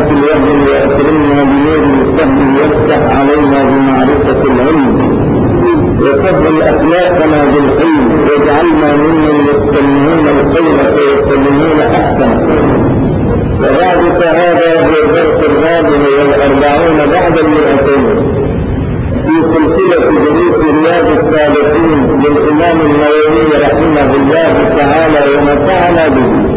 في الوهم وأكرمنا بنور الفهم وافتح علينا بمعرفة العلم وسهل أخلاقنا بالحلم واجعلنا ممن يستمعون الخير فيتبعون أحسن. وبعد فهذا هو الدرس الرابع والأربعون بعد 200 في سلسلة دروس رياض الصالحين للإمام النووي رحمه الله تعالى ونفعنا به.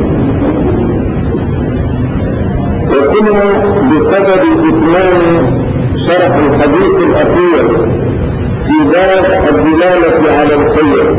وكنا بسبب إتمام شرح الحديث الأخير في باب الدلالة على الخير،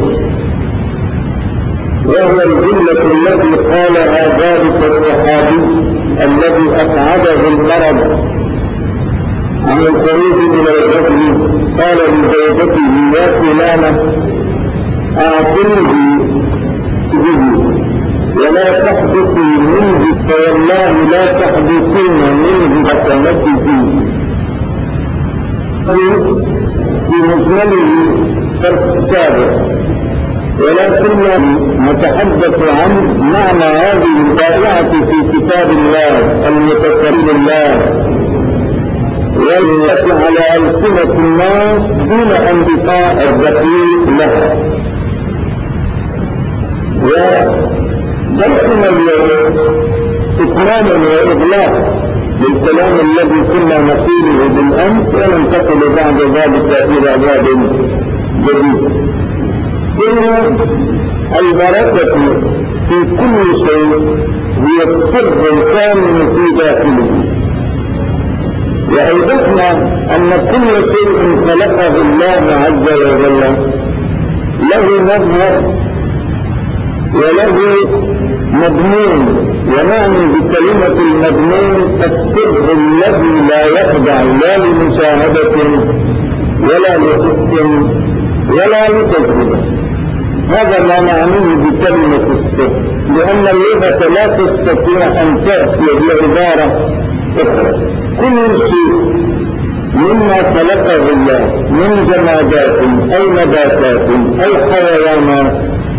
وهو الجملة التي قالها ذلك الصحابي الذي أقعده المرض عن الخروج من الغزو، قال لزوجته يا فلانة أعطني به ولا تحبسي منه، فوالله لا تحبسين منه حكمته في مجمله فرق السابق، ولكننا نتحدث عن معنى هذه البائعة في كتاب الله المتكرر الله والتي على ألسنة الناس دون انبقاء الدقيق لها. ودرسنا اليوم إتمام وإغلاق للكلام الذي كنا نقوله بالأمس، وننتقل بعد ذلك إلى باب جديد. إن البركة في كل شيء هي السر الكامن في داخله، وأيضاً أن كل شيء خلقه الله عز وجل له مظهر وله مضمون، ونعني بكلمة المضمون السر الذي لا يخضع لا لمشاهدة ولا لحس ولا لتجربة. هذا ما نعنيه بكلمة السر، لأن اللغة لا تستطيع أن تأتي بعبارة أخرى. كل شيء مما خلقه الله من جمادات أو نباتات أو حيوانات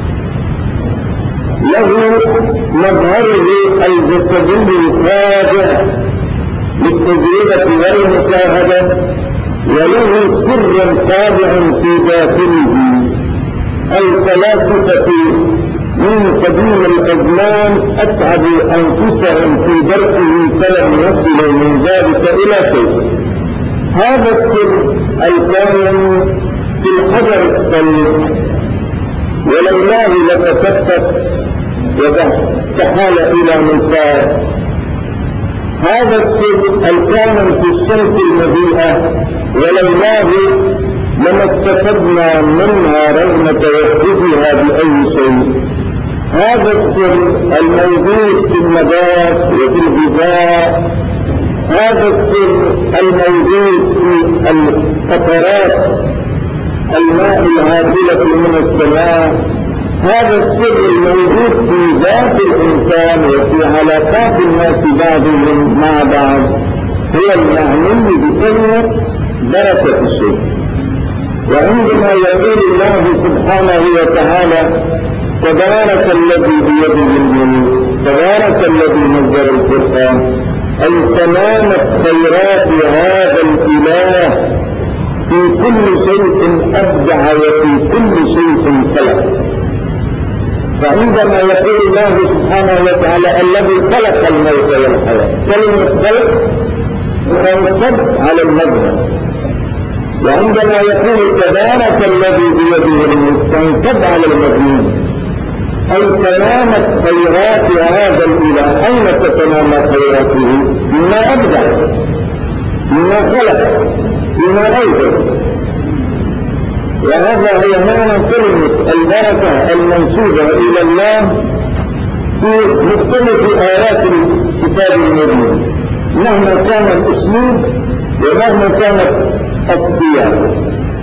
له مظهره الجسدي الخاضع للتجربة والمشاهدة، وله سر خاضع في داخله. الفلاسفة من قديم الأزمان أتعبوا أنفسهم في درسه فلم يصلوا من ذلك إلى شيء. هذا السر الكامن في الحجر الصلب، ولولاه لتفتت واستحال إلى مثال. هذا السر الكامن في الشمس المضيئة، ولولاه لما استفدنا منها رغم توقفها بأي شيء. هذا السر الموجود في النبات وفي الغذاء، هذا السر الموجود في القطرات الماء الهادلة من السماء، هذا السر الموجود في ذات الإنسان وفي علاقات الناس بعضهم مع بعض، هو المعني بكلمة بركة الشيء. وعندما يقول الله سبحانه وتعالى تبارك الذي بيده الملك، تبارك الذي نزل القرآن، أي تمامت خيرات هذا الإله في كل شيء أبدع وفي كل شيء خلق. فعندما يقول الله سبحانه وتعالى الذي خلق الموت والحياة، كلمة خلق تنصب على المذهب. وعندما يقول تبارك الذي بيده الملك تنصب على المذموم، أي تمامت خيرات هذا الإله. أين تتمام خيراته؟ بما أبدع، بما خلق، بما أوجد. وهذا هو معنى كلمة البركة المنسوبة إلى الله في مختلف آيات الكتاب المبين، مهما كان الأسلوب ومهما كانت السياق.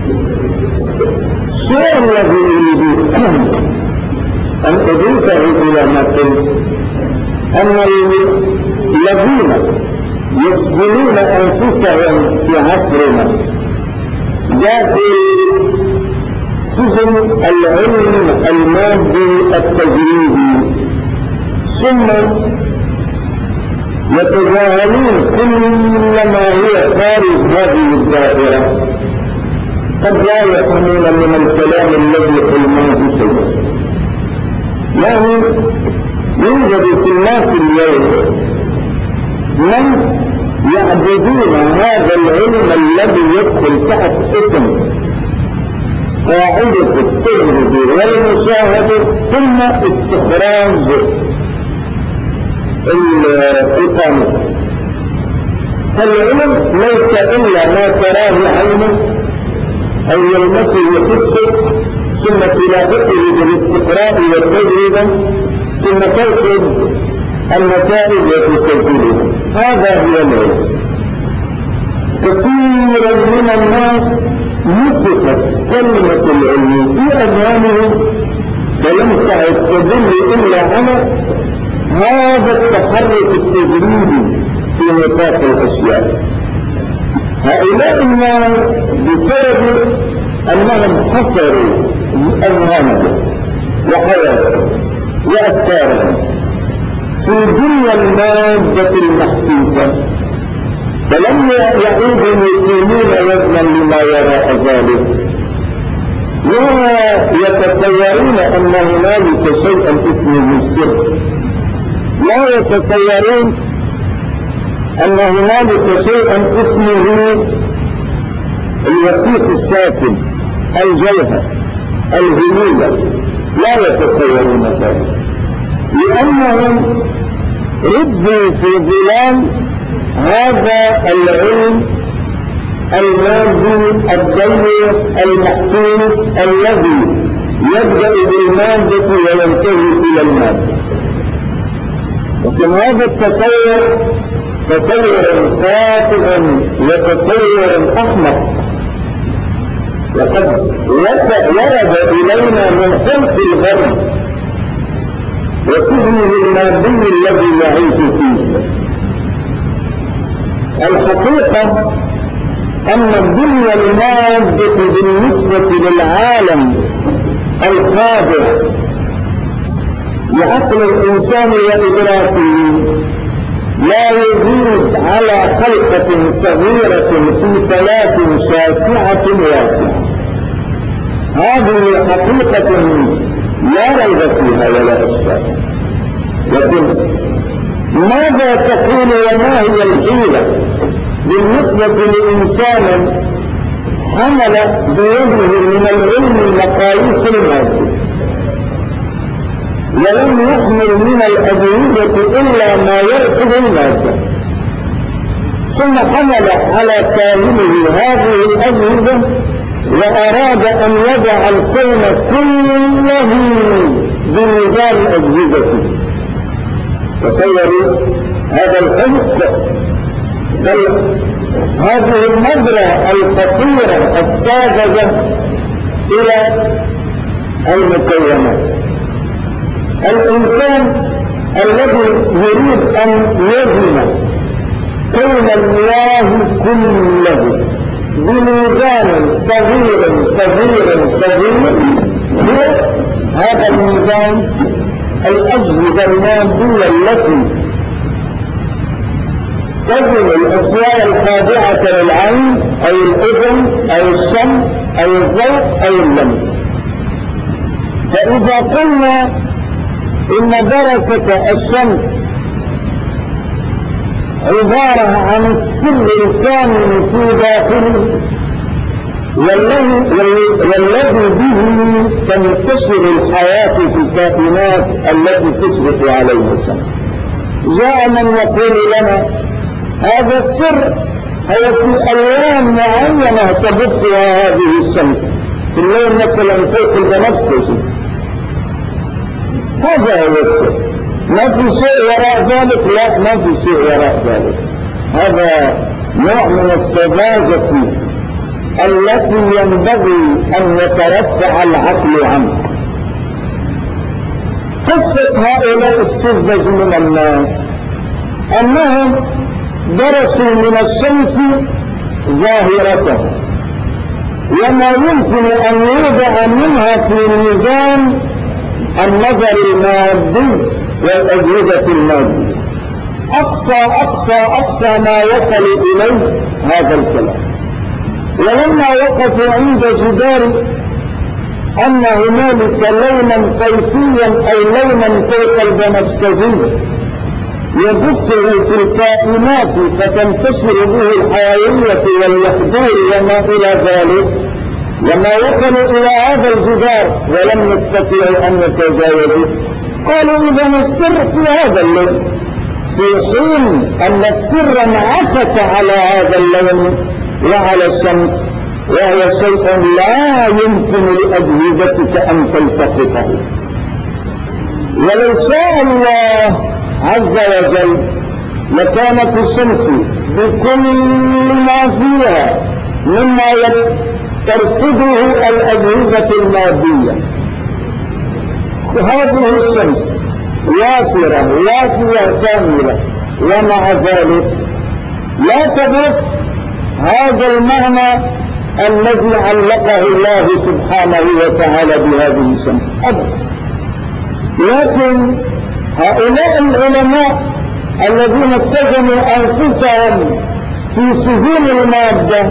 الشيء الذي يريد أن أضيفه إلى ما قلت أن الذين يسجنون أنفسهم في عصرنا داخل سجن العلم المادي التجريبي، ثم يتجاهلون كل ما هو خارج هذه الدائرة، قد لا يفهمون من الكلام الذي قلناه شيئا. يعني يوجد في الناس اليوم من يعبدون هذا العلم الذي يدخل تحت اسم قاعدة التجربة والمشاهدة ثم استخراج الإقامة. فالعلم ليس إلا ما تراه عينه أو يلمسه حسه ثم تلاقيه بالاستقراء والتجربة ثم تأخذ النتائج وتسجلها. هذا هو العلم. كثيرا من الناس مسكت كلمة العلم في أذهانهم فلم تعد تدل إلا على هذا التحرك التجريبي في نطاق الأشياء. هؤلاء الناس بسبب أنهم حصروا أذهانهم وحياتهم وأفكارهم في دنيا المادة المحسوسة فلم يعودوا يقيمون وزنا لما وراء ذلك، لا يتصورون أن هنالك شيئا اسمه السر، لا يتصورون أن هنالك شيئا اسمه الوثيق الساكن، الجوهر، الهمية، لا يتصورون ذلك، لأنهم ردوا في ظلال هذا العلم المادي الضيق المحسوس الذي يبدأ بالمادة وينتهي إلى المادة. لكن هذا التصور تصور خاطئ وتصور أحمق، وقد ورد إلينا من خلق الغرب وسجنه المادي الذي يعيش فيه. الحقيقة أن الدنيا المادة بالنسبة للعالم الخاضع لعقل الإنسان وإدراكه لا يزيد على خلقة صغيرة في ثلاث شاسعة واسعة. هذه حقيقة لا ريب فيها ولا إشكال. لكن ماذا تكون وما هي الحيلة بالنسبة لإنسان حمل بيده من العلم المقاييس المادة ولم يحمل من الأجهزة إلا ما يأخذ المادة، ثم حمل على كامله هذه الأجهزة وأراد أن يضع الكون كله بميزان أجهزته. تصوروا هذا الحمق، بل هذه النظرة الخطيرة الساذجة إلى المكونات. الإنسان الذي يريد أن يزن كون الله كله بميزان صغير صغير صغير هو هذا الميزان الأجهزة المادية التي تزن الأشياء الخاضعة للعين أو الأذن أو الشم أو الذوق أو اللمس. فإذا قلنا إن درجة الشمس عبارة عن السر الكامل في داخله والذي به تنتشر الحياة في الكائنات التي تشرف عليه الشمس، جاء من يقول لنا هذا السر هو في ألوان معينة تبثها هذه الشمس، في اللون مثلا فوق البنفسجي، هذا هو السر. ما في شيء وراء ذلك، لا ما في شيء وراء ذلك. هذا نوع من السذاجة التي ينبغي أن يترفع العقل عنه. قصة هؤلاء السذج من الناس أنهم درسوا من الشمس ظاهرتها وما يمكن أن يوضع منها في ميزان النظر المادي والأجهزة المادية، أقصى ما وصل إليه هذا الكلام. ولما وقفوا عند جدار أن هنالك لونا صيفيا أو لونا فوق البنفسجي يبثه في الكائنات فتنتشر به الحيوية واليحضور وما إلى ذلك، لما وصلوا إلى هذا الجدار ولم يستطيعوا أن يتجاوزوا قالوا إذا السر في هذا اللون، في حين أن السر انعكس على هذا اللون وعلى الشمس، وهو شيء لا يمكن لأجهزتك أن تلتقطه. ولو شاء الله عز وجل لكانت الشمس بكل ما فيها مما ترصده الأجهزة المادية، هذه الشمس وافرة وافية كاملة، ومع ذلك لا تبث هذا المعنى الذي علقه الله سبحانه وتعالى بهذه الشمس أبدا. لكن هؤلاء العلماء الذين سجنوا أنفسهم في سجون المادة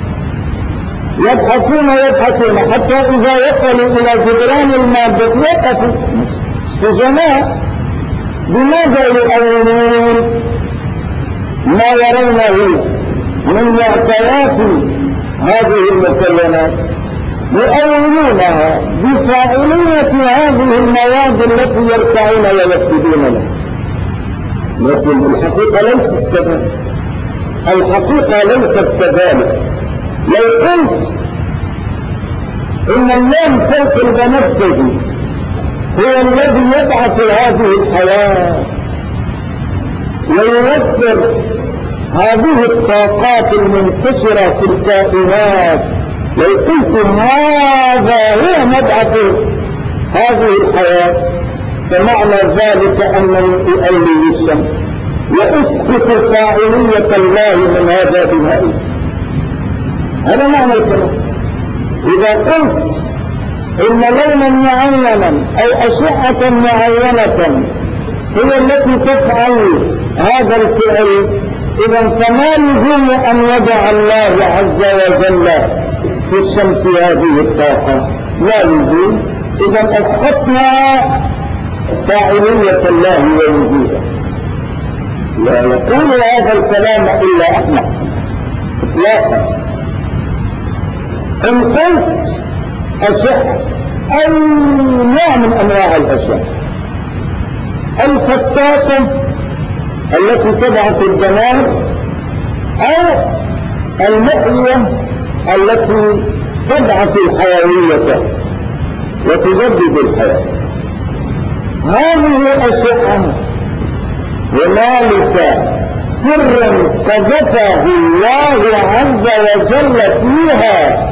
يبحثون حتى إذا وصلوا إلى جدران المادة وقفوا سجناء. بماذا يؤولون ما يرونه من معطيات هذه المكونات؟ يؤولونها بفاعلية هذه المواد التي يرتعون ويكتبون لها. لكن الحقيقة ليست كذلك، الحقيقة ليست كذلك. لو قلت إن اللون فوق البنفسجي هو الذي يبعث هذه الحياة ويوفر هذه الطاقات المنتشرة في الكائنات، لو قلت هذا هو مبعث هذه الحياة، فمعنى ذلك أنني أؤلل الشمس وأسقط فاعلية الله من هذا بهائي. هذا معنى الكلام. إذا قلت إن لونا معينا أو أشعة معينة هي التي تفعل هذا الفعل، إذا فما لزوم أن يدع الله عز وجل في الشمس هذه الطاقة؟ لا لزوم. إذا أسقطنا فاعلية الله ووجوده. لا يقول هذا الكلام إلا أحمق إطلاقا. إن قلت أشعة أي نوع من أنواع الأشعة، الفتاكة التي تبعث الدمار أو المحية التي تبعث الحيوية وتجدد الحياة، هذه الأشعة هنالك سر قذفه الله عز وجل فيها.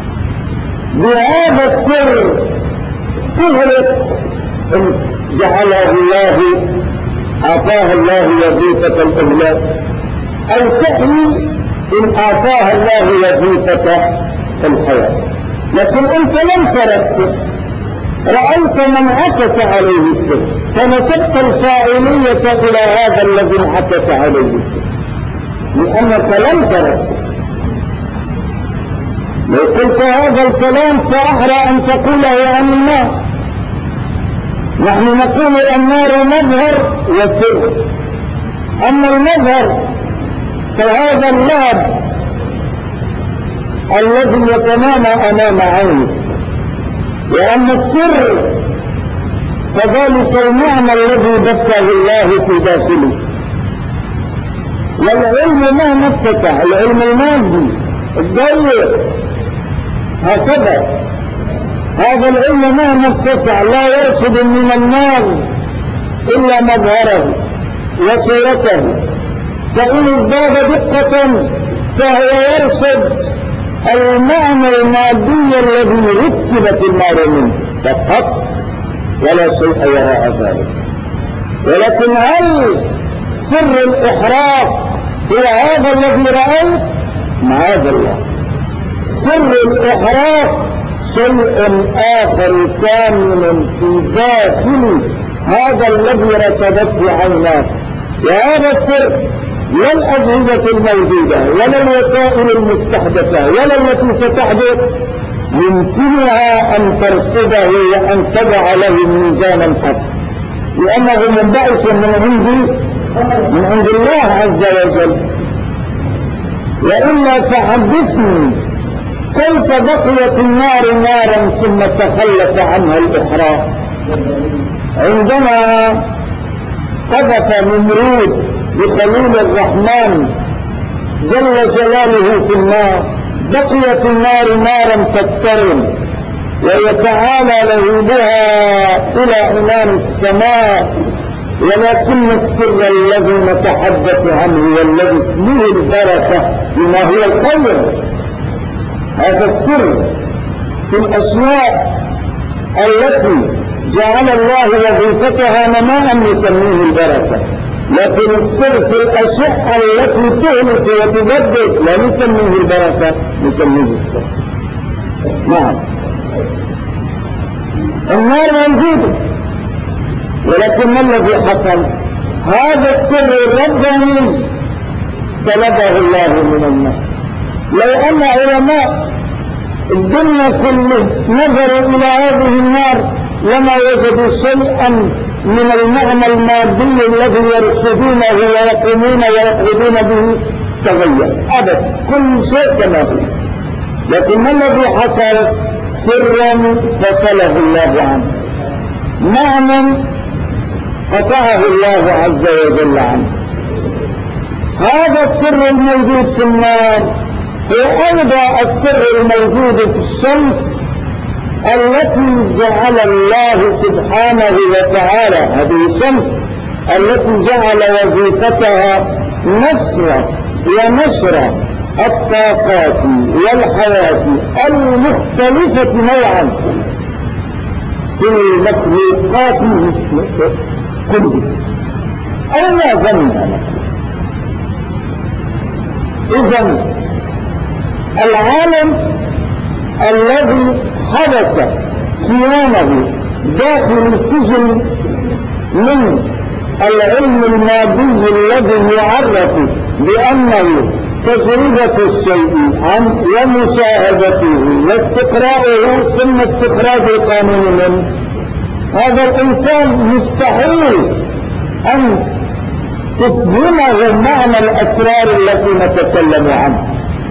بهذا السر تهلك إن جعله الله أعطاها الله وظيفة الإهلاك، أو تحيي إن أعطاها الله وظيفة الحياة. لكن أنت لم ترى السر، رأيت من عكس عليه السر فنسبت الفاعلية إلى هذا الذي عكس عليه السر، لأنك لم ترى السر. لو قلت هذا الكلام فأحرى أن تقوله عن النار. نحن نقول النار مظهر وسر، أما المظهر فهذا اللاب الذي يتنامى أمام عينك، وأما السر فذلك المعنى الذي بثه الله في داخله. والعلم مهما اتسع، العلم المادي الضيق هكذا، هذا العلم مهما اتسع لا يرصد من النار إلا مظهره وصورته، فإن ازداد دقة فهو يرصد المعنى المادي الذي ركبت النار منه فقط، ولا شيء وراء ذلك. ولكن هل سر الإحراق هو هذا الذي رأيت؟ معاذ الله، سر الإحراق شيء آخر كامل في داخل هذا الذي رصدته عيناك، وهذا السر لا الأجهزة الموجودة ولا الوسائل المستحدثة ولا التي ستحدث يمكنها أن ترصده وأن تضع له ميزانا حق، لأنه منبعث من عند الله عز وجل. وإلا تحدثني كيف بقيت النار نارا ثم تخلف عنها الإحراق؟ عندما قذف نمرود بخليل الرحمن جل جلاله في النار بقيت النار نارا تكترم ويتعالى لهيبها إلى عنان السماء، ولكن السر الذي نتحدث عنه والذي اسمه البركة بما هو الخير، هذا السر في الأشياء التي جعل الله وظيفتها نماء نسميه البركة، لكن السر في الأشياء التي تهلك وتبدد لا نسميه البركة، نسميه السر. نعم، النار موجودة، ولكن ما الذي حصل؟ هذا السر الرباني استلبه الله من النار. لو أن علماء الدنيا كله نظروا إلى هذه النار لما وجدوا شيئا من المعنى المادي الذي يرصدونه ويقومون ويقعدون به تغير أبدا، كل شيء كما هو. لكن ما الذي حصل؟ سرا فصله الله عنه، معنى قطعه الله عز وجل عنه. هذا السر الموجود في النار هو أيضا السر الموجود في الشمس التي جعل الله سبحانه وتعالى، هذه الشمس التي جعل وظيفتها نشر ونشر الطاقات والحياة المختلفة نوعا في المخلوقات كلها. أين ظنها؟ إذن العالم الذي حدث كيانه داخل السجن من العلم المادي الذي يعرف بأنه تجربة الشيء ومشاهدته واستقراءه ثم استخراج القانون منه، هذا الإنسان مستحيل أن تفهمه معنى الأسرار التي نتكلم عنها.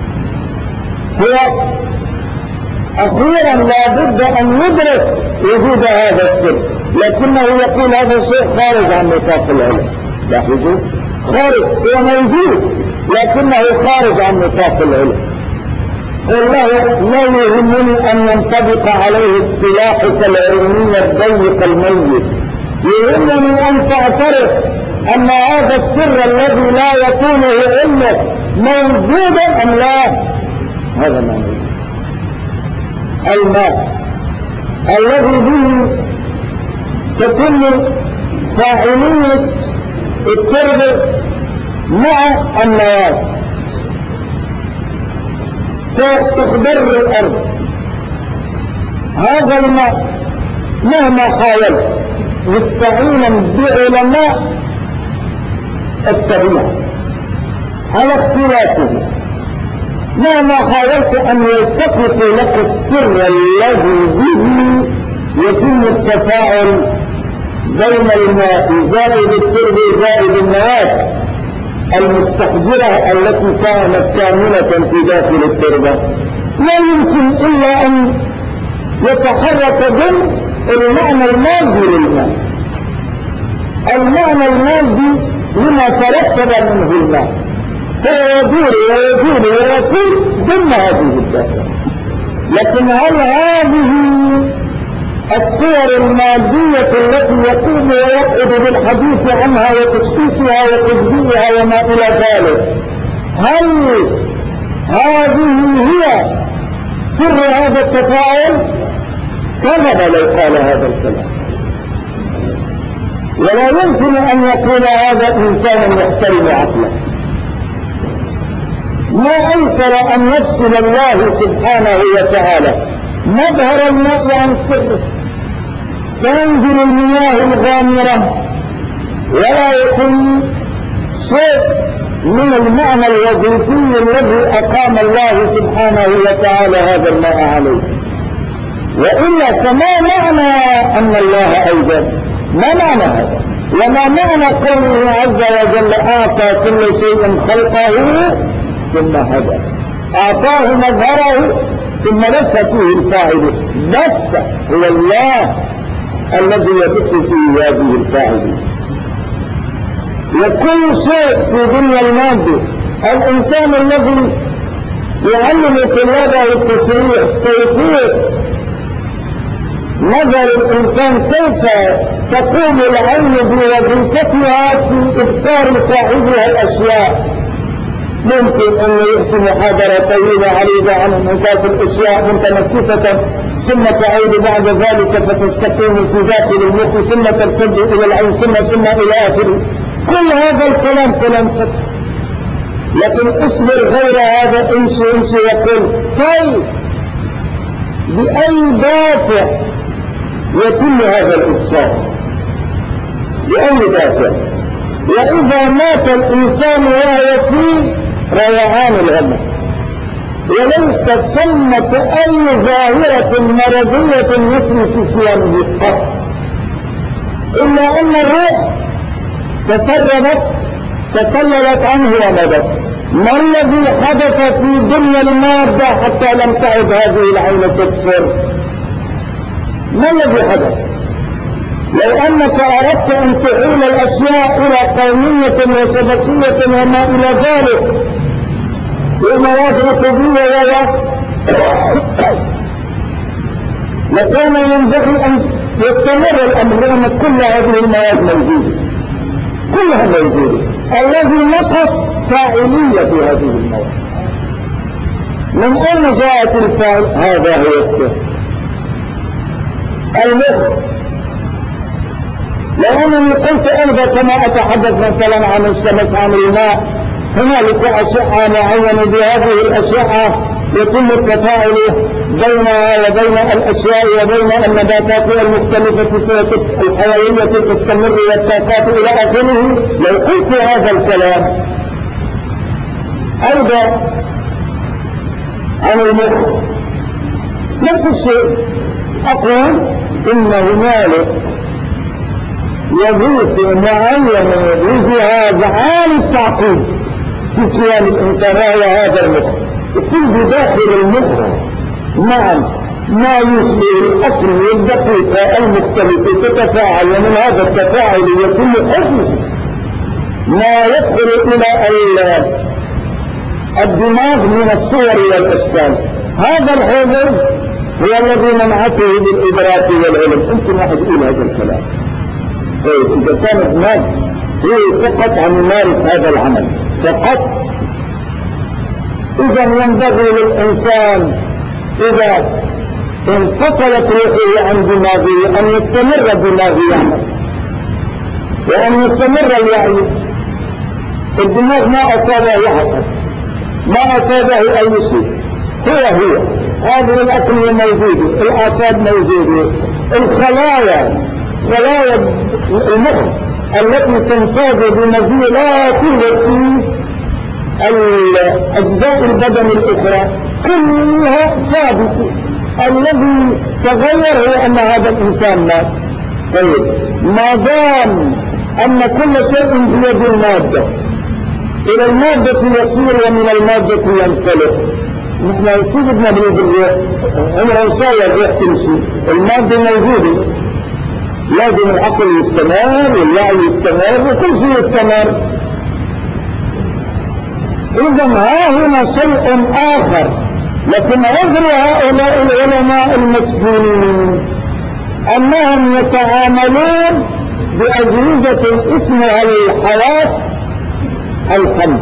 هو أخيرا لا بد أن ندرك وجود هذا السر، لكنه يقول هذا شيء خارج عن نطاق العلم. لاحظوا، خارج، هو موجود لكنه خارج عن نطاق العلم. والله لا يهمني أن ينطبق عليه اصطلاحك العلمي الضيق الميت، يهمني أن تعترف أن هذا السر الذي لا يكونه علمك موجودا أم لا. هذا ما موجود. الماء الذي به تكون فاعلية التربة مع النواه فتخضر الأرض. هذا الماء مهما حاولت مستعينا بعلماء الطبيعة على اختلافه، مهما حاولت أن يلتقطوا لك السر الذي به يتم التفاعل بين الماء زائد التربة زائد النواة المستحجرة التي كانت كاملة في داخل التربة، لا يمكن إلا أن يتحرك ضمن المعنى المادي للماء، المعنى المادي لما ترتب منه الماء، فهو يدور ويدور ويكون ضمن هذه الدائرة. لكن هل هذه الصور المادية التي يقوم ويقعد بالحديث عنها وتشكيكها وتجزئها وما إلى ذلك، هل هذه هي سر هذا التفاعل؟ كذب لو قال هذا الكلام، ولا يمكن أن يكون هذا إنسان يحترم عقله. ما أيسر أن يفصل الله سبحانه وتعالى مظهر الماء عن سره، تنزل المياه الغامرة ولا يكون شيء من المعنى الوظيفي الذي أقام الله سبحانه وتعالى هذا الماء عليه. وإلا فما معنى أن الله أوجد؟ ما معنى هذا؟ وما معنى قوله عز وجل أعطى كل شيء خلقه ثم هدى؟ أعطاه مظهره ثم بث فيه الفاعل. بث هو الله الذي يبث فيه هذه الفاعل. وكل شيء في دنيا المادة الإنسان الذي يعلم طلابه التشريع كيفية نظر الإنسان كيف تقوم العين بوظيفتها في إبصار صاحبها الأشياء. ممكن أن يأتي محاضرة طويلة عريضة عن انعكاس الأشياء متنفسة ثم تعود بعد ذلك فتستقيم في داخل المخ ثم ترتد إلى العين ثم إلى آخره. كل هذا الكلام كلام سطحي. لكن اصبر غير هذا، امشي وقل كيف بأي دافع يتم هذا الإبصار؟ بأي دافع؟ وإذا مات الإنسان وهو في ريعان الغمة وليس ثمة أي ظاهرة مرضية يسري في صيامه قط، إلا أن الروح تسللت عنه ومدت. ما الذي حدث في دنيا المادة حتى لم تعد هذه العين تبصر؟ ما الذي حدث؟ لو أنك أردت أن تحيل الأشياء إلى قومية وشبكية وما إلى ذلك ومواد رطوبية لكان ينبغي أن يستمر الأمر، لأن كل هذه المواد موجودة، كلها موجودة. الذي نقص فاعلية هذه المواد. من أين جاءت الفاعل؟ هذا هو السر. المخ. لو أنني قلت أيضا كما أتحدث مثلا عن الشمس عن الماء، هنالك أشعة معينة، بهذه الأشعة يتم التفاعل بينها وبين الأشياء وبين النباتات المختلفة الحيوية تستمر والطاقات إلى آخره. لو قلت هذا الكلام أيضا عن المخ نفس الشيء، أقول إن هنالك وظيفة معينة بجهاز عالي التعقيد في كيان الإنسان وهو هذا المخ. يكون بداخل المخ نعم ما يشبه الأصل والدقيقة المختلفة تتفاعل، ومن هذا التفاعل يتم حفظ ما يدخل إلى الدماغ من الصور والأشكال. هذا الحفظ هو الذي منعته بالإدراك والعلم. يمكن واحد يقول هذا الكلام، طيب إذا كان الدماغ هو فقط عن يمارس هذا العمل فقط، إذا ينبغي للإنسان إذا انفصلت روحه عن دماغه أن يستمر دماغه يعمل وأن يستمر الوعي. الدماغ ما أصابه يحصل، ما أصابه أي شيء، هو هذه الأكل موجودة، الأعصاب موجودة، الخلايا المخ التي تنتج بمزيد لا توجد في الأجزاء البدن الأخرى كلها ثابتة. الذي تغير هو أن هذا الإنسان مات. طيب ما دام أن كل شيء بيد المادة، إلى المادة يصير ومن المادة ينطلق. نحن سيدنا بالريح عمره صاير الريح تمشي، المادة موجودة، لازم العقل يستمر والوعي يستمر وكل شيء يستمر. إذا ها هنا شيء آخر. لكن عذر هؤلاء العلماء المسجونين أنهم يتعاملون بأجهزة اسمها الحواس الخمس،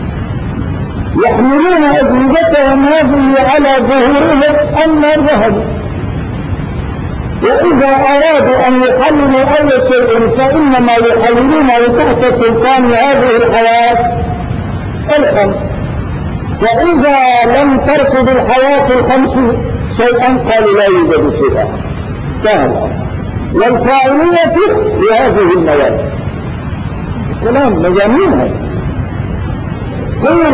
يحملون أجهزتهم هذه على ظهورهم أن ذهب، وإذا أرادوا أن يحللوا أي شيء فإنما يحللونه تحت سلطان هذه الحواس الخمس. وإذا لم ترفض الحواس الخمس شيئا قالوا لا يوجد شيئا، سهل. والفاعلية لهذه المواد كلام مجانين هذا. قيل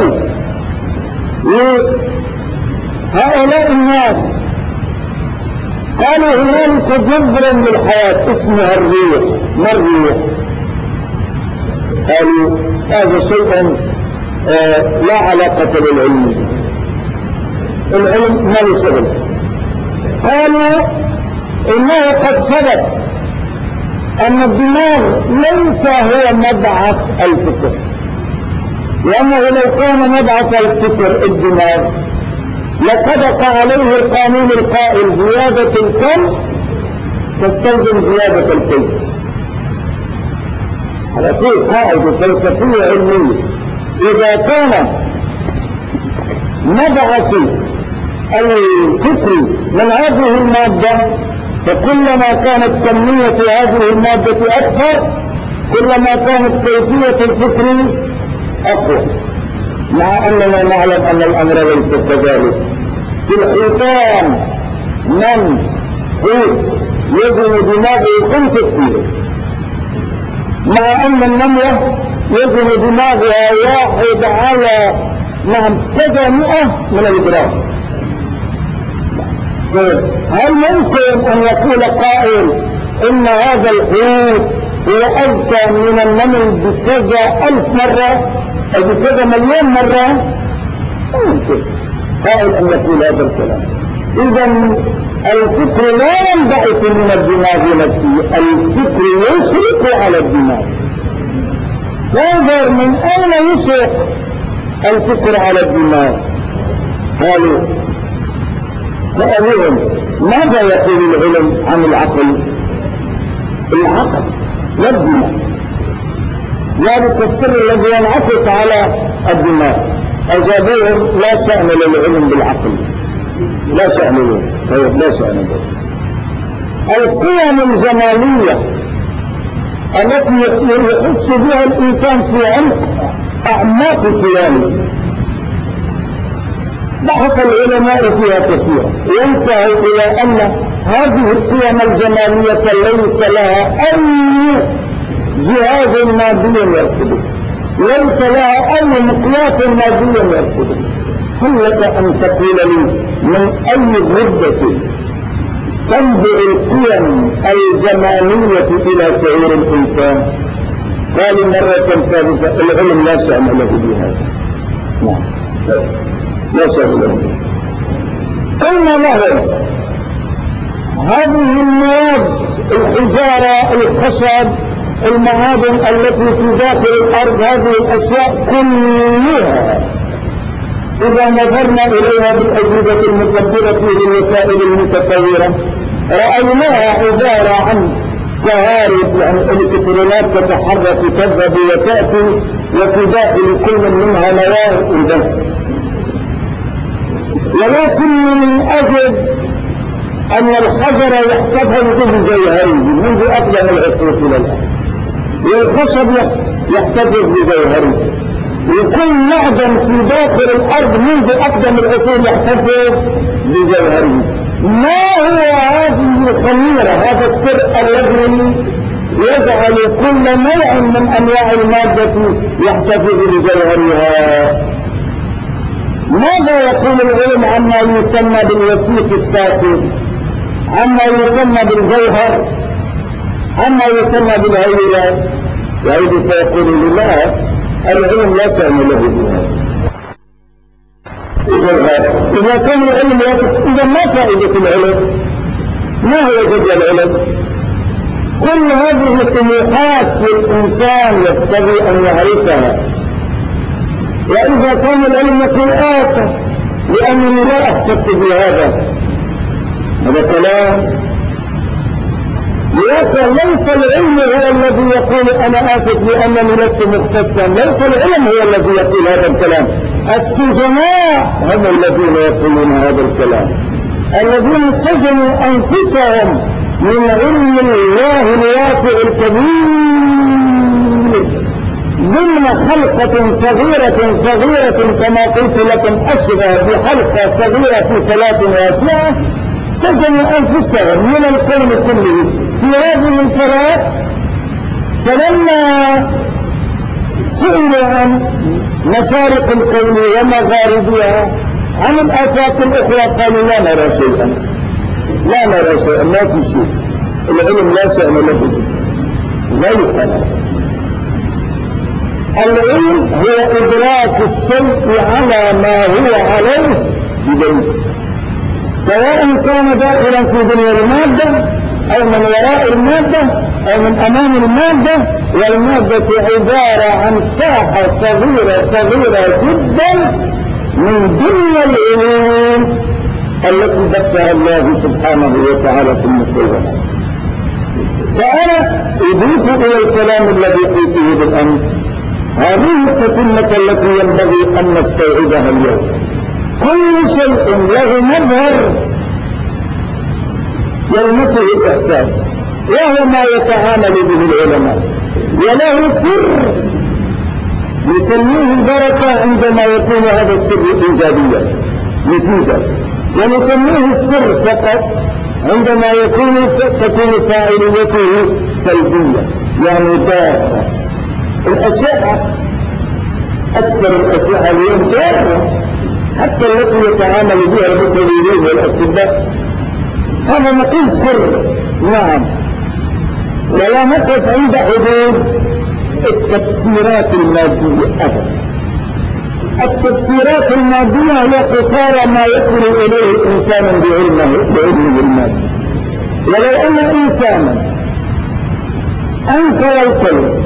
لهؤلاء الناس قالوا هنالك جذر للحياة اسمها الريح. ما الريح؟ قالوا هذا شيء لا علاقة للعلم، العلم ما له شغل. قالوا إنه قد ثبت أن الدماغ ليس هو مبعث الفكر، لأنه لو كان مبعث الفكر الدماغ لصدق عليه القانون القائل زيادة الكم تستلزم زيادة الكيف. على كل قاعدة فلسفية علمية، إذا كان مبعث الفكر من هذه المادة فكلما كانت كمية هذه المادة أكثر كلما كانت كيفية الفكر أقوى، مع أننا نعلم أن الأمر ليس كذلك. في الحيطان من حوت يزن دماغه 5 كيلو، مع أن النملة يزن دماغها 1 على كذا 100 من الجرام. هل ممكن أن يقول قائل إن هذا الحوت هو أذكى من النمل بكذا 1000 مرة أو بكذا مليون مرة؟ ممكن قائل أن يقول هذا الكلام. إذا الفكر لا ينبعث من الدماغ نفسه، الفكر يشرق على الدماغ. فانظر من أين يشرق الفكر على الدماغ. قالوا سألوهم ماذا يقول العلم عن العقل؟ العقل والدماغ، ذلك السر الذي ينعكس على الدماغ. أجابوهم لا شأن للعلم بالعقل، لا شأن له. طيب لا شأن له. القيم الجمالية التي يحس بها الإنسان في عمق أعماق كيانه بحث العلماء فيها كثيرا، ينتهي إلى أن هذه القيم الجمالية ليس لها أي جهاز مادي يركبه، ليس لها أي مقياس مادي يركبه. هل لك أن تقول لي من أي غدة تنبع القيم الجمالية إلى شعور الإنسان؟ قالوا مرة ثالثة العلم لا شأن له بهذا. نعم لا شأن له. قلنا لهم هذه المواد الحجارة الخشب المعادن التي في داخل الأرض، هذه الأشياء كلها إذا نظرنا إليها بالأجهزة المقدرة للوسائل المتطورة رأيناها عبارة عن كهارب، يعني الكترونات تتحرك تذهب وتأتي وفي داخل كل منها نواه بس. ولكن من أجل أن الحجر يحتفظ بجوهره منذ أقدم العصور إلى الآن، والخشب يحتفظ بجوهره، وكل معدن في داخل الأرض منذ أقدم العصور يحتفظ بجوهره. ما هو هذه الخميرة، هذا السر الذي يجعل كل نوع من أنواع المادة يحتفظ بجوهرها؟ ماذا يقول العلم عما يسمى بالوسيط الساكن، عما يسمى بالجوهر، عما يسمى بالهيئات؟ يعيد فيقول لله العلم لا شأن له بهذا. إذا كان العلم لا شأن، إذا ما فائدة العلم؟ ما هو جزء العلم؟ كل هذه الطموحات للإنسان يقتضي أن يعرفها. وإذا كان العلم يقول آسف لأنني لا أختص بهذا، هذا كلام. لكن ليس العلم هو الذي يقول أنا آسف لأنني لست مختصا، ليس العلم هو الذي يقول هذا الكلام، السجناء هم الذين يقولون هذا الكلام، الذين سجنوا أنفسهم من علم الله الواسع الكبير ضمن خلقة صغيرة كما قلت لكم أشبه بحلقة صغيرة في صلاة واسعة، سجنوا أنفسهم من الكون كله في هذه الفراغ. فلما سئلوا عن مشارق الكون ومغاربها عن الآفاق الأخرى قالوا لا نرى شيئا، لا نرى شيئا، ما في شيء، العلم لا شأن له، ذلك العلم هو إدراك الشيء على ما هو عليه بدليل، سواء كان داخلا في دنيا المادة أو من وراء المادة أو من أمام المادة، والمادة عبارة عن ساحة صغيرة جدا من دنيا العلوم التي ذكرها الله سبحانه وتعالى في المكونات. فأنا أضيف إلى الكلام الذي قلته بالأمس هذه التتمة التي ينبغي أن نستوعبها اليوم. كل شيء له مظهر يلمسه الإحساس وهو ما يتعامل به العلماء، وله سر نسميه البركة عندما يكون هذا السر إيجابيا مفيدا، ونسميه السر فقط عندما تكون فاعليته سلبية يعني ضارة. الأشعة أكثر الأشعة اليوم ضارة حتى التي يتعامل بها المسؤولين والأطباء، هذا نقول سر نعم، ولا نقف عند حدود التفسيرات المادية أبدا. التفسيرات المادية هي قصارى ما يصل إليه الإنسان بعلمه المادي. ولو أن إنسانا أنكر الكون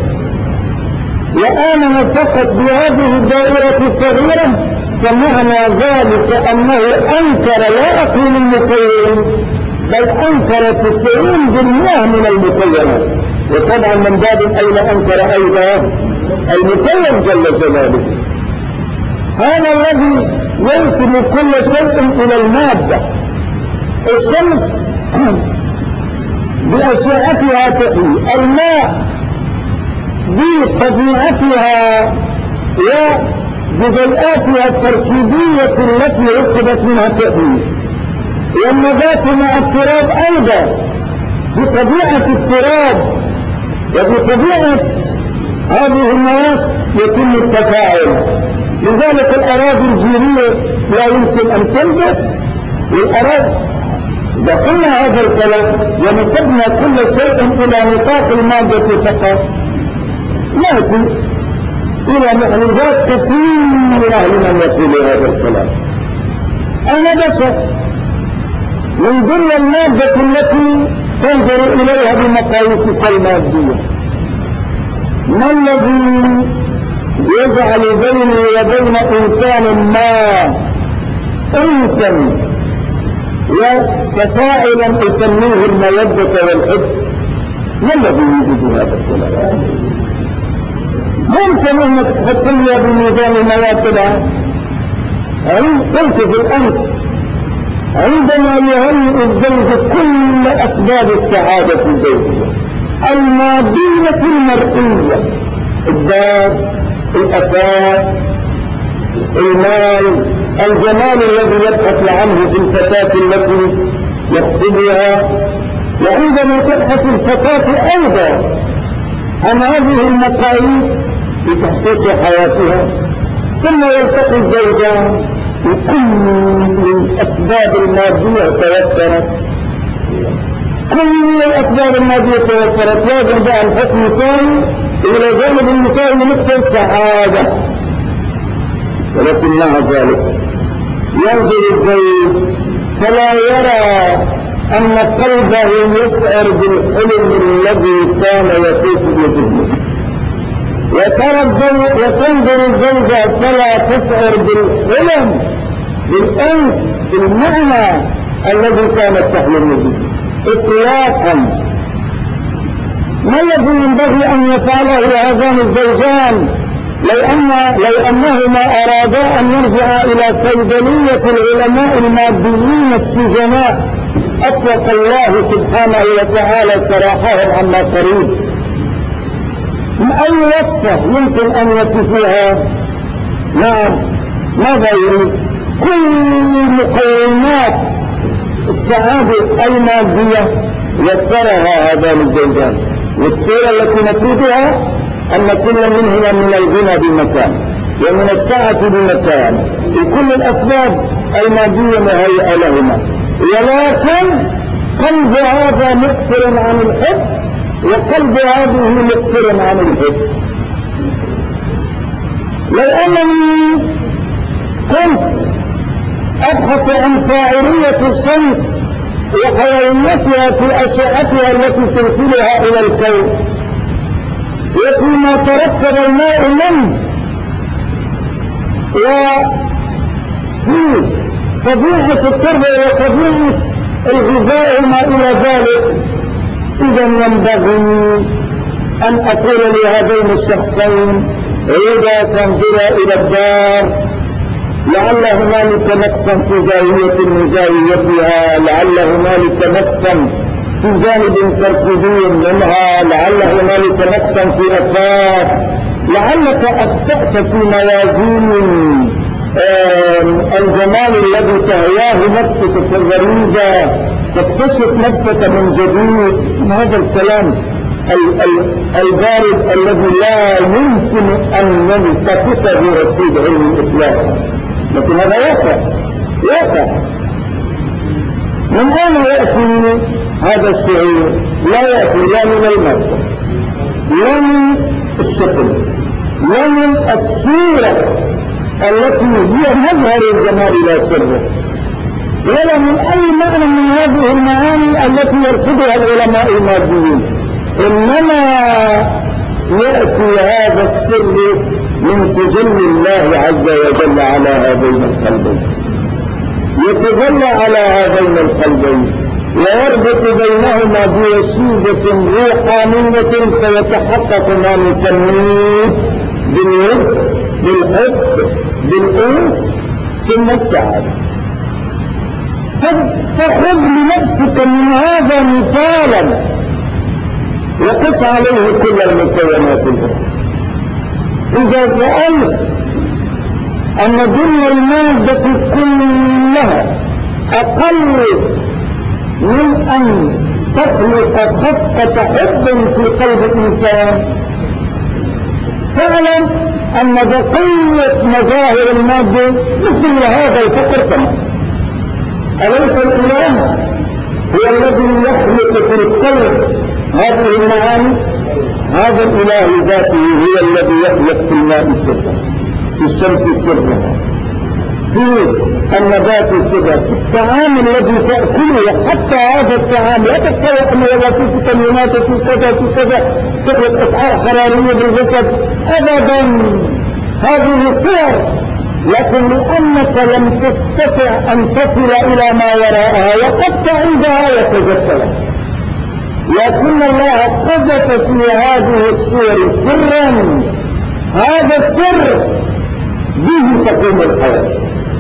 وآمن فقط بهذه الدائرة الصغيرة فمعنى ذلك أنه أنكر لا أقول المكون بل أنكر 90% من المكونات، وطبعا من باب أولى أنكر أيضا المكون جل جلاله. هذا الذي ينسب كل شيء إلى المادة. الشمس بأشعتها تحيي، الماء بطبيعتها وبجزيئاتها التركيبية التي ركبت منها تحيي، والنبات مع التراب أيضا بطبيعة التراب وبطبيعة هذه المواد يتم التفاعل. لذلك الأراضي الجيرية لا يمكن أن تنبت، والأراضي إذا قلنا هذا الكلام ونسبنا كل شيء إلى نطاق المادة فقط نأتي إلى محرزات كثيرة لمن يقول هذا الكلام. أنا بشر من ضمن المادة التي تنظر إليها بمقاييسك المادية. ما الذي يجعل بيني وبين إنسان ما أنسا وتفاعلا أسميه المودة والحب؟ ما الذي يوجد هذا الكلام؟ ممكن أنك تحطني بميزان المواطنة. قلت في الأمس عندما يهيئ الزوج كل أسباب السعادة الزوجية المادية المرئية، الدار، الأثاث، المال، الجمال الذي يبحث عنه في الفتاة التي يخطبها، وعندما تبحث الفتاة أيضا عن هذه المقاييس لتحقيق حياتها، ثم يلتقي الزوجان وكل الأسباب المادية توفرت، كل الأسباب المادية توفرت، لازم بقى الحكم يساوي إلى جانب النساء لنقطة السعادة. ولكن مع ذلك ينظر الزوج فلا يرى أن قلبه يسعر بالحلم الذي كان يطيف بذهنه، وتنظر الزوجة فلا تشعر بالحلم بالأنس بالمعنى الذي كانت تحلم به إطلاقا. ما الذي ينبغي أن يفعله هذان الزوجان لو أنهما أرادا أن يرجعا إلى صيدلية العلماء الماديين السجناء أطلق الله سبحانه وتعالى سراحهم عما قريب؟ أي وصفة يمكن أن يصفها؟ نعم، ماذا يريد؟ كل مقومات السعادة المادية يسرها هذان الزوجان، والصورة التي نفيدها أن كل منهما من الغنى بمكان ومن السعة بمكان وكل الأسباب المادية مهيئة لهما، ولكن قلب هذا مكثر عن الحب وقلب هذه مكثر عن الحب. لو أنني كنت أبحث عن فاعلية الشمس وحيويتها في أشعتها التي ترسلها إلى الكون وفيما ترتب الماء منه وفي طبيعة التربة وطبيعة الغذاء وما إلى ذلك، إذا ينبغي أن أقول لهذين الشخصين إذا تنظر إلى الدار لعل هنالك نقصا في زاوية من زاويتها، لعل هنالك نقصا في جانب تركيبي منها، لعل هنالك نقصا في أساس، لعلك أخطأت في موازين الجمال الذي تهواه نفسك في الغريزة، تكتشف نفسك من جديد. هذا الكلام البارد الذي لا يمكن أن نلتقطه برصيد علم الإطلاق، لكن هذا واقع. من أين يأتي هذا الشعور؟ لا يأتي لا من المرضى لا من الشكل لا من الصورة التي هي مظهر الجمال لا سره، ولا من أي معنى من هذه المعاني التي يرصدها العلماء الماديين، إنما يأتي هذا السر من تجلي الله عز وجل على هذين القلبين، يتجلى على هذين القلبين ويربط بينهما بوسيلة روحانية فيتحقق ما نسميه بالود بالحب بالأنس ثم السعادة. فخذ لنفسك من هذا مثالا وقف عليه كل المكونات الأخرى. إذا رأيت أن دنيا المادة كلها أقل من أن تخلق خفقة حب في قلب الإنسان، فاعلم أن بقية مظاهر المادة مثل هذا الفقر كمان. أليس الإله هو الذي يخلق في القلب هذه المعاني؟ هذا الإله ذاته هو الذي يخلق في الماء سرا، في الشمس سرا، في النبات سرا، في الطعام الذي تأكله. حتى هذا الطعام لا تتخيل أنه لا في فيتامينات في كذا في كذا تخلق أسعار حرارية بالجسد أبدا، هذه صور، لكن لأنك لم تستطع أن تصل إلى ما وراءها وقد تعيدها وتذكرها، لكن الله قذف في هذه الصور سرا، هذا السر به تقوم الحياة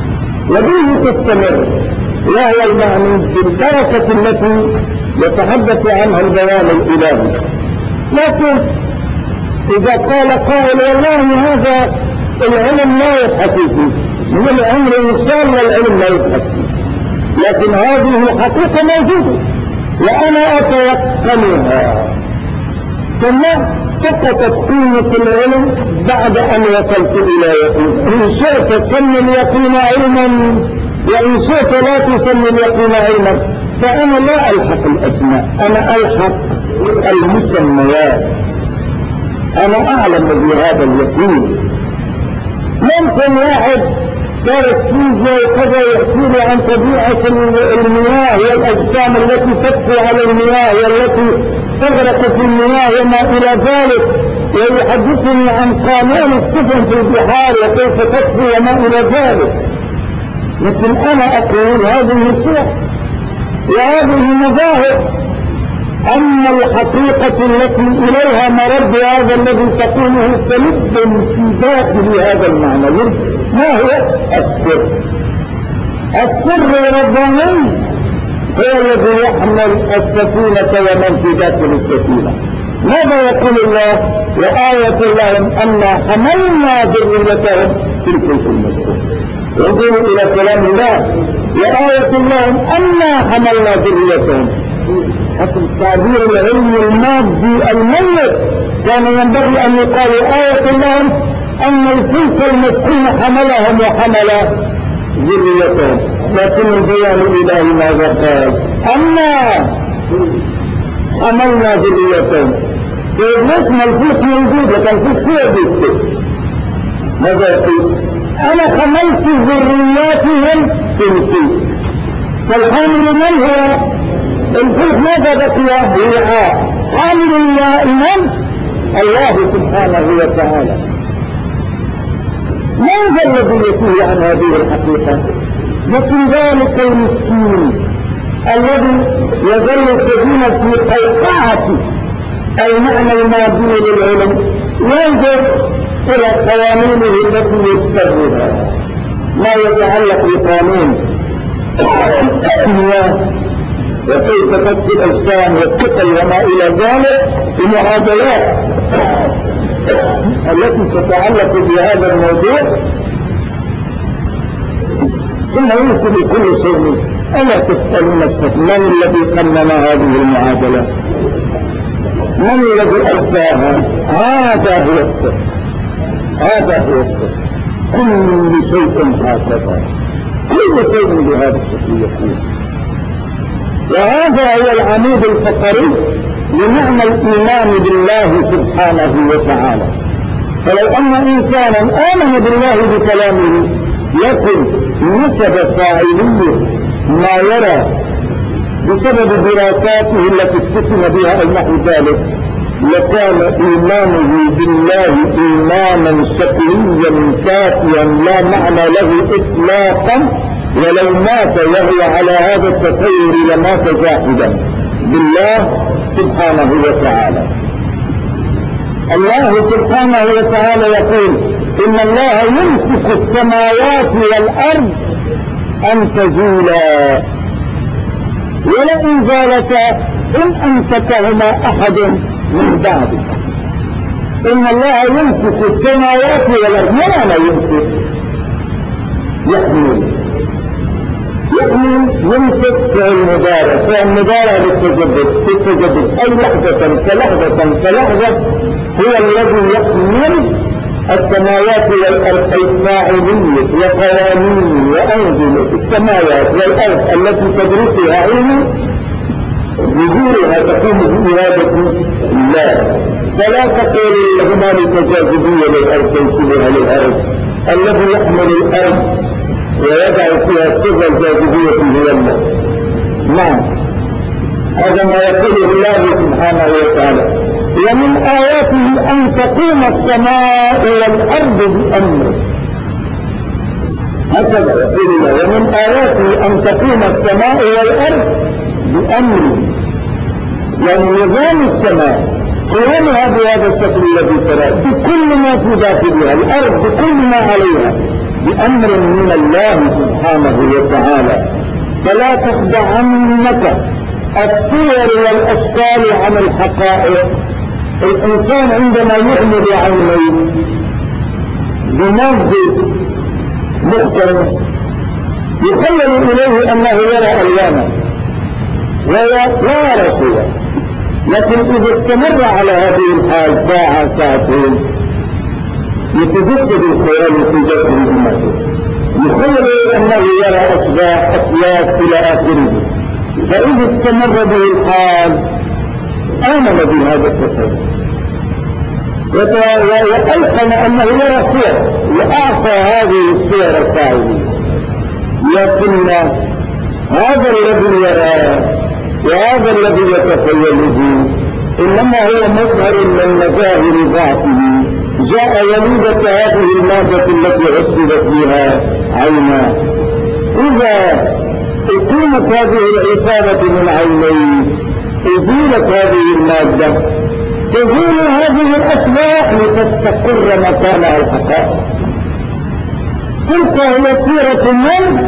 وبه تستمر، وهو المعني بالبركة التي يتحدث عنها البيان الإلهي. لكن إذا قال قائل والله هذا العلم لا يبحث فيه، من العمر إنسان والعلم لا يبحث فيه، لكن هذه حقيقة موجودة وأنا أتيقنها. ثم سقطت قيمة العلم بعد أن وصلت إلى يقين. إن شئت سمي اليقين علما وإن شئت لا تسمي اليقين علما، فأنا لا ألحق الأسماء، أنا ألحق المسميات. أنا أعلم بهذا اليقين. ممكن واحد دارس فيزياء وكذا يحكي لي عن طبيعة المياه والأجسام التي تطفو على المياه والتي تغرق في المياه وما إلى ذلك، ويحدثني عن قانون السفن في البحار وكيف تطفو وما إلى ذلك، لكن أنا أقول هذه صور وهذه مظاهر. أما الحقيقة التي إليها مرد هذا الذي تقوله فلب في داخل هذا المعنى، ما هو السر؟ السر الرباني هو الذي يحمل السفينة ومن في داخل السفينة. ماذا يقول الله؟ وآية لهم أنا حملنا ذريتهم في الفلك المشحون. انظروا إلى كلام الله، وآية لهم أنا حملنا ذريتهم، حسب التعبير العلمي المادي الميت كان ينبغي أن يقال آية الله أن الفلك المسكين حملهم وحمل ذريتهم، لكن البيان الإلهي ماذا قال؟ أما حملنا ذريتهم. فإذن الفلك موجود لكن الفلك سيجد ماذا يقول؟ أنا حملت ذرياتهم في الفلك. فالحامل من هو؟ الفلك ماذا بقي؟ وعاء. حامل من؟ الله سبحانه وتعالى. من ذا الذي يتيه عن هذه الحقيقة؟ لكن ذلك المسكين الذي يظل سجينا في قوقعة المعنى المادي للعلم ينظر إلى قوانينه التي يستخدمها، ما يتعلق بقانون المياه وكيف تكفي الأجسام والثقل وما إلى ذلك، المعادلات التي تتعلق بهذا الموضوع، ثم ينسب كل شيء. ألا تسأل نفسك من الذي قنن هذه المعادلات؟ من الذي أجزاها؟ هذا هو السر، هذا هو السر. كل شيء هكذا، كل شيء بهذا الشكل يكون. وهذا هو العمود الفقري لمعنى الإيمان بالله سبحانه وتعالى. فلو أن إنسانا آمن بالله بكلامه يكن نسب فاعلية ما يرى بسبب دراساته التي افتتن بها أو نحو ذلك، لكان إيمانه بالله إيمانا شكليا كافيا لا معنى له إطلاقا، ولو مات وهو على هذا التصور لمات جاحدا بالله سبحانه وتعالى. الله سبحانه وتعالى يقول إن الله يمسك السماوات والأرض أن تزولا ولئن زالتا إن أمسكهما أحد من بعده. إن الله يمسك السماوات والأرض. ما معنى يمسك؟ يحمل يمسك فعل مضارع، فعل مضارع للتجدد أي لحظة كلحظة هو الذي يحمل السماوات والأرض، أي فاعلية وقوانين وأنزل السماوات والأرض التي تدرسها علم جذورها تقوم بإرادة الله. فلا تقول لهما للتجاذبية للأرض تنسبها للأرض. الذي يحمل الأرض ويدع فيها سر الجاذبية هو الله. نعم، هذا ما يقوله الله سبحانه وتعالى. ومن آياته أن تقوم السماء والأرض بأمره. هكذا يقول الله ومن آياته أن تقوم السماء والأرض بأمره، يعني نظام السماء قوامها بهذا الشكل الذي ترى بكل ما في داخلها الأرض بكل ما عليها بأمر من الله سبحانه وتعالى. فلا تخدعنك الصور والأشكال عن الحقائق. الإنسان عندما يغمض عينيه بمادة مختلف يخيل إليه أنه يرى ألوانا ولا يرى شيئا، لكن إذا استمر على هذه الحال ساعة ساعتين يتجسد الخيال في جسده المادة، يخيل أنه يرى أشباح أطياف إلى آخره. فإذا استمر به الحال آمن بهذا التصور وأيقن أنه يرى صور وأعطى هذه الصور الفاعلية. لكن هذا الذي يرى وهذا الذي يتخيله إنما هو مظهر من مظاهر ضعفه، جاء وليدة هذه المادة التي عصبت بها عيناه. إذا أقيمت هذه العصابة من عينيه أزيلت هذه المادة تزول هذه الأشباح لتستقر مكانها الحقائق. تلك هي سيرة من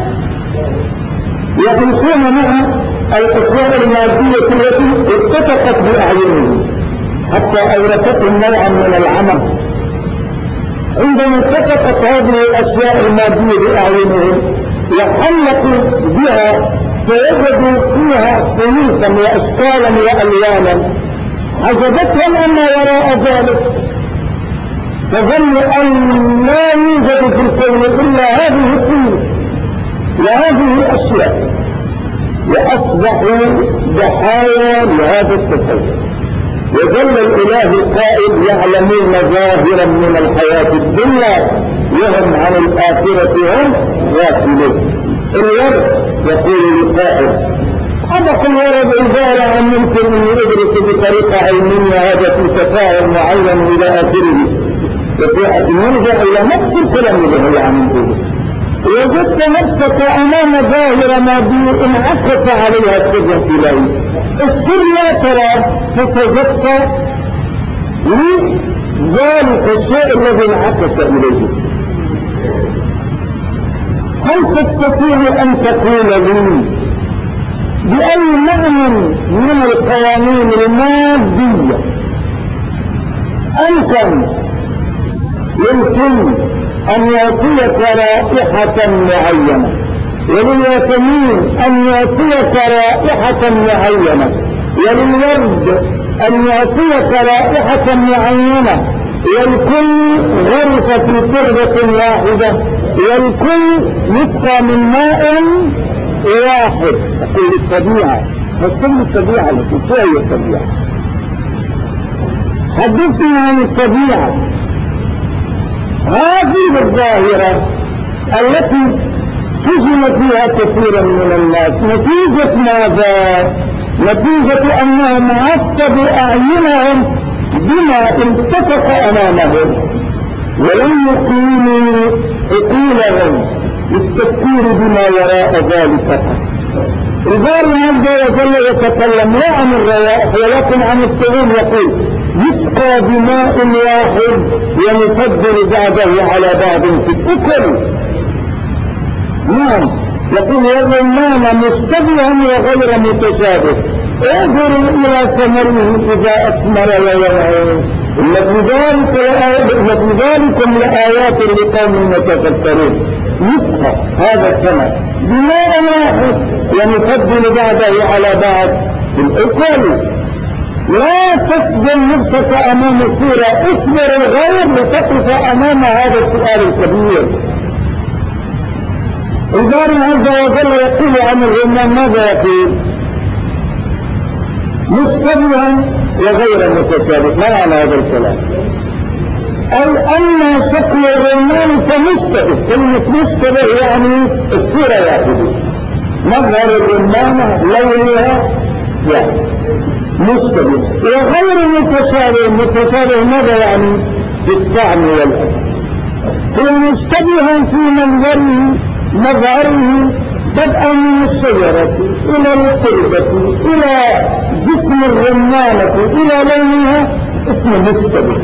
يعيشون مع الأشياء المادية التي اتفقت بأعينهم حتى أورثتهم نوعا من العمى. عندما اتفقت هذه الأشياء المادية بأعينهم يحلقوا بها فيجدوا فيها خيوطا وأشكالا وألوانا عجبتهم أن وراء ذلك فظنوا أن لا يوجد في الكون إلا هذه الطيور وهذه الأشياء، وأصبحوا ضحايا لهذا التصور. وظل الإله القائل يعلمون ظاهرا من الحياة الدنيا وهم عن الآخرة هم غافلون. الورد يقول لقائل حدث الورد عبارة عن ممكن أن يدرك بطريقة علمية هذا في تفاعل معين إلى آخره، نرجع إلى نفس الكلام الذي هو عن وجدت نفسك أمام ظاهرة ماضية انعكس عليها السر الإلهي. السر لا ترى فسجدت لذلك الشيء الذي انعكس إليه. هل تستطيع أن تقول لي بأي معنى من القوانين المادية أنت يمكن أن يعطيك رائحة معينة وللياسمين أن يعطيك رائحة معينة وللورد أن يعطيك رائحة معينة والكل غرس في تربة واحدة والكل يسقى من ماء واحد؟ تقول الطبيعة، فالسر الطبيعة التي هي الطبيعة. حدثنا عن الطبيعة هذه الظاهرة التي سجن فيها كثيرا من الناس. نتيجة ماذا؟ نتيجة أنهم عصبوا أعينهم بما انتفق أمامهم ولم يقيموا عقولهم للتفكير بما وراء ذلك. الباري عز وجل يتكلم لا عن الروائح ولكن عن الطعام، يقول يسقى بماء واحد ونفضل بعضه على بعض في الأكل. نعم، يقول الرمان مشتبها وغير متشابه، انظروا إلى ثمره إذا أثمر وينعم إن في ذلكم لآيات لقوم يتفكرون. يسقى هذا الثمر بماء واحد ونفضل بعضه على بعض في الأكل. لا تسجل نفسك أمام الصورة، اصبر الغير لتقف أمام هذا السؤال الكبير. الباري عز وجل يقول عن الرمان ماذا يقول؟ مشتبها وغير متشابه. ما معنى هذا الكلام؟ أي أن شكل الرمان كمشتبه. كلمة مشتبه يعني الصورة واحدة، مظهر الرمانة لونها واحد مشتبه. وغير متشابه، متشابه ماذا يعني؟ في الطعم والأكل. هو مشتبها في منظره مظهره بدءا من الشجرة إلى القربة إلى جسم الرمانة إلى لونها اسمه مشتبه.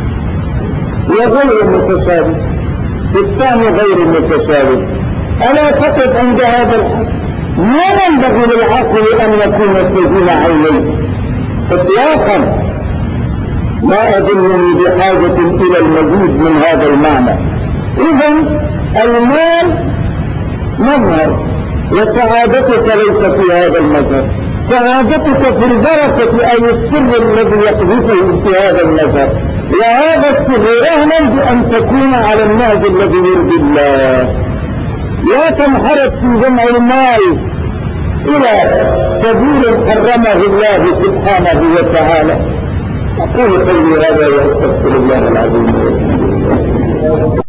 وغير متشابه بالطعم غير متشابه. ألا تقف عند هذا الحد؟ ما ينبغي للعقل أن يكون سجين عينيه اطلاقا. ما أظنني بحاجة إلى المزيد من هذا المعنى. إذن المال مظهر وسعادتك ليس في هذا المظهر، سعادتك في البركة أي السر الذي يقذفه في هذا المظهر. وهذا السر رهنا بأن تكون على النهج الذي يرضي الله. لا تنحرف في جمع المال إلى سبيل حرمه الله سبحانه وتعالى. أقول قولي هذا وأستغفر الله العظيم.